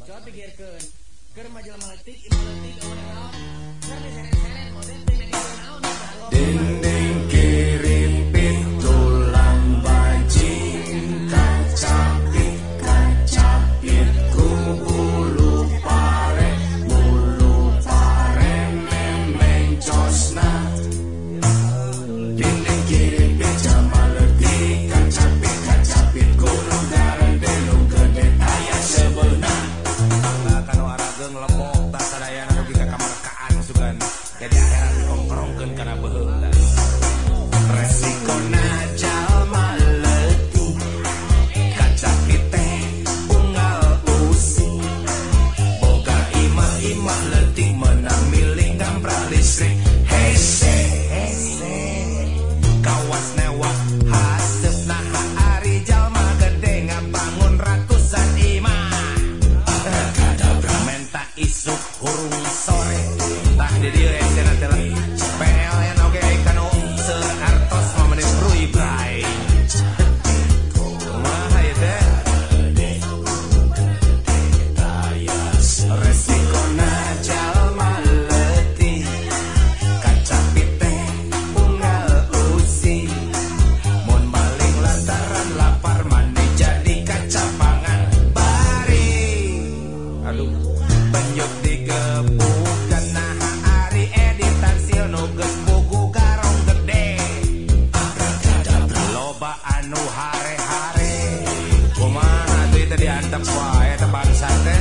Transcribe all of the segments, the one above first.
Coba pikirkan. Keur majalah maletik, imaletik, awal-awal. Keur diseret-seret model teh naon. Dinding kiri tulang bajing kacapit ku bulu pare memencosna. Dinding kiri jamaletik kacapit gunung garende nu gede aya sebeuna. Kan warageng lepok tak sadayana dugi ka kamarkaan sugan. Jadi akhiran kongkrongkeun kana beheula. Resiko jalma letih kacapit teh unggal usi boga imah letih menang milik gamprak listrik hese kawas newak hasep naha ari jalma gede ngabangun ratusan imah menta isuk hurung sore tah di dieu esena teh PLN oge kanu seartos mameneh brui bray kumaha ieu teh resikona jalma letih kacapit teh unggal usi mun maling lantaran lapar maneh jadi kacapangan bari aduh penyuk digebukan naha ari editan sil nu geus buku garong gede loba anu hare-hare kumaha tuh teh diantep wae teh bangsa teh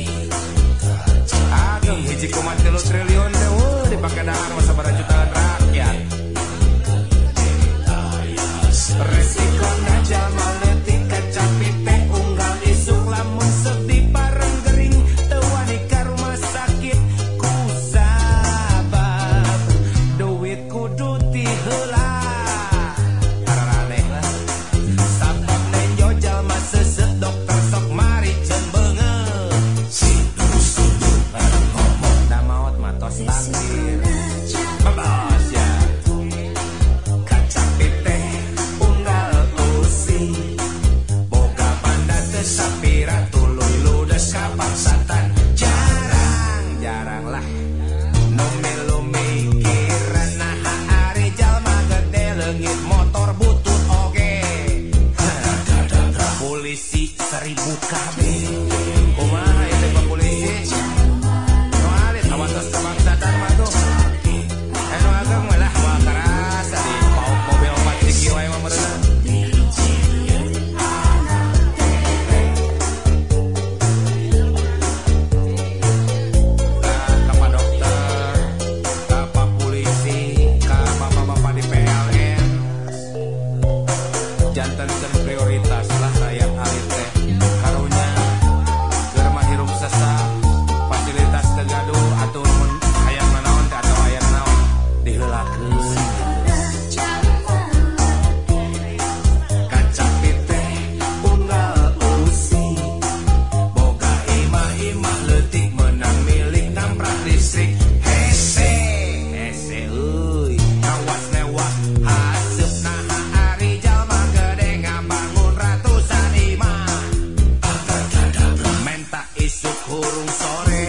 ageng hiji 3 triliun teh dipake dahar masa pada jutaan rakyat resiko jalma letih kacapit teh unggal isuk lamun sedih pareng gering teu wani ka rumah sakit ku sabab duit kudu ti heula araraneh lah sabab nenjo jalma seuseut dokter sok mari ceun beungeut si dudu bareng ngomong da maot matos takdir babas ya kacapit teh unggal usi boga banda teu sapira tuluy ludes kapaksatan jarang lah nu milu mikiran naha ari jalma gede leungit motor butut oge polisi 1000 kabeh kumaha ieu teh Pak polisi nu alit awatos kabangsatan mah tuh anu ageng mah lah moal karasa di mobil opat diki wae mah meureuna ka Pak dokter, ka Pak polisi, ka bapak-bapak di PLN jantenkeun prioritas lah rakyat alit teh karunya keur mahirup sesah fasilitas teu gaduh atuh mun hayang nanaon teh atawa aya naon diheulakeun kacapit teh unggal usi boga imah letih menang milik gamprak listrik hese euy kawas lewat haseup naha ari jalma gede ngabangun ratusan imah menta isuk hurung sore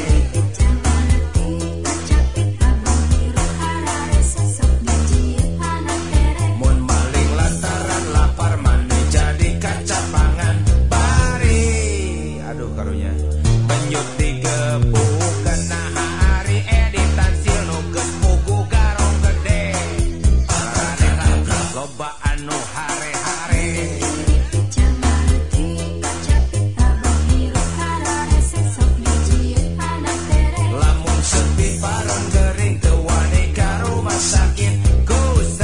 mun maling lantaran lapar maneh jadi kacapangan bari aduh karunya penyut digebukan naha ari editan sil nu geus pugu garong gede loba anu hare-hare lamun sedih pareng gering teu wani ka rumah sakit ku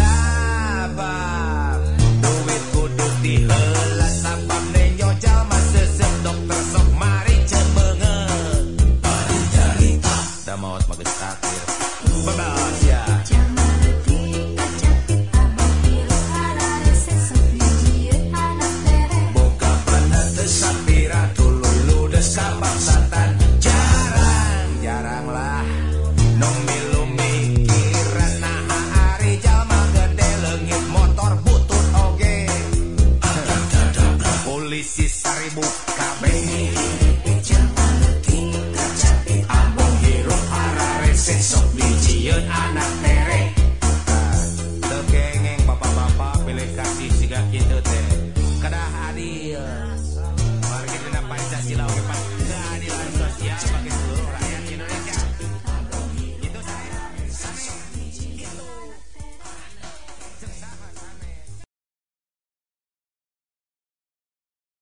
sabab duit kudu diheula sabab nenyo jalma seuseut dokter sok mari ceun beungeut bari carita da maot mah geus takdir babas ya boga banda teu sapira tuluy ludes kapaksatan jarang lah nu milu mikiran naha ari jalma gede leungit motor butut oge polisi 1000 kabeh anak